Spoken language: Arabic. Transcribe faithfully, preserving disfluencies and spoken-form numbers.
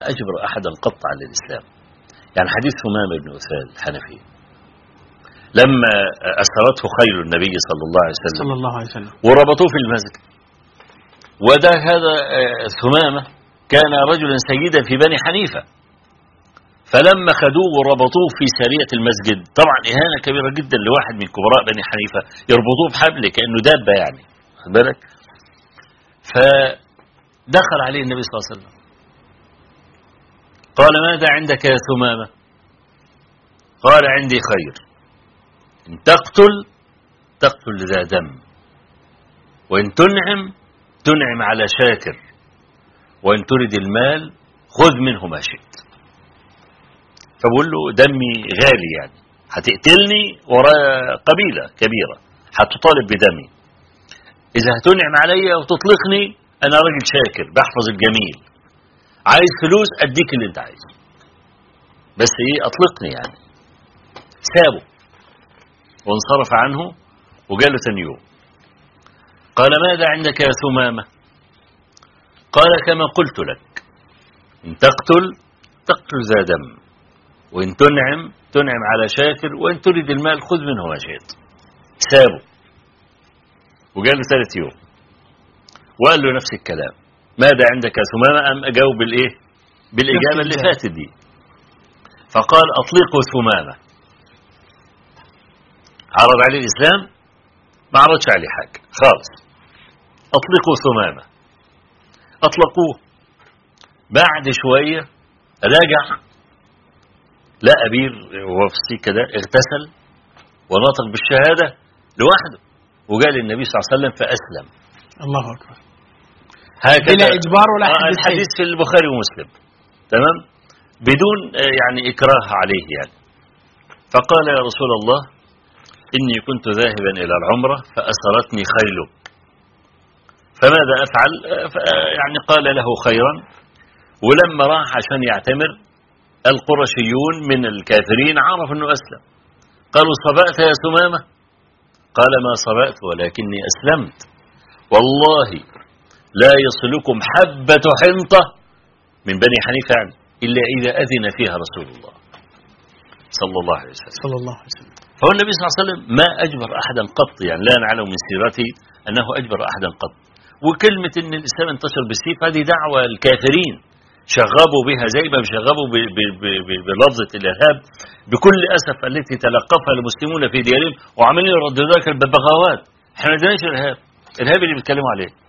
أجبر أحدا قط على الإسلام. يعني حديث ثمامة بن أثال الحنفي لما أسرته خيل النبي صلى الله عليه وسلم صلى الله عليه وسلم وربطوه في المسجد، وده هذا ثمامة كان رجلا سيدا في بني حنيفة، فلما خدوه وربطوه في سارية المسجد، طبعا إهانة كبيرة جدا لواحد من كبراء بني حنيفة يربطوه بحبل كأنه دابة يعني، خد بالك. فدخل عليه النبي صلى الله عليه وسلم قال ماذا عندك يا ثمامة؟ قال عندي خير، إن تقتل تقتل ذا دم، وإن تنعم تنعم على شاكر، وإن تريد المال خذ منه ما شئت. فبقول له دمي غالي، يعني هتقتلني وراء قبيلة كبيرة هتطالب بدمي، إذا هتنعم عليا وتطلقني أنا راجل شاكر بحفظ الجميل، عايز فلوس أديك اللي أنت عايزه، بس إيه أطلقني يعني. سابه وانصرف عنه وقال له ثاني يوم قال ماذا عندك يا ثمامة؟ قال كما قلت لك، إن تقتل تقتل ذا دم، وإن تنعم تنعم على شاكر، وإن تريد المال خذ منه ما شئت. سابه وقال له ثالث يوم وقال له نفس الكلام، ماذا عندك يا ثمامة؟ أم أجاوب بالإيه؟ بالإجابة اللي فاتت دي. فقال أطلقوا ثمامة. عرض عليه الإسلام؟ ما عرضش عليه حاجة خالص. أطلقوا ثمامة، أطلقوه. بعد شوية راجع لقى بير وهو في السكة ده اغتسل ونطق بالشهادة لوحده وقال النبي صلى الله عليه وسلم فأسلم. الله أكبر. هكذا بلا إجبار ولا آه الحديث في البخاري ومسلم، تمام، بدون يعني إكراه عليه يعني. فقال يا رسول الله إني كنت ذاهبا إلى العمرة فأسرتني خيلك فماذا أفعل؟ يعني قال له خيرا. ولما راح عشان يعتمر القرشيون من الكافرين عرف أنه أسلم، قالوا صبأت يا ثمامة؟ قال ما صبأت ولكني أسلمت، والله لا يصلكم حبة حنطة من بني حنيفة يعني إلا إذا أذن فيها رسول الله صلى الله عليه وسلم. صلى الله عليه وسلم. فهو النبي صلى الله عليه وسلم ما أجبر أحدا قط، يعني لا نعلم من سيرته أنه أجبر أحدا قط. وكلمة أن الإسلام انتشر بالسيف هذه دعوة الكافرين شغبوا بها زي ما شغبوا بلفظة الإرهاب بكل أسف التي تلقفها المسلمون في ديارهم وعملوا يردوا ذلك الببغاوات. احنا ما عندناش إرهاب، الإرهاب اللي بيتكلموا عليه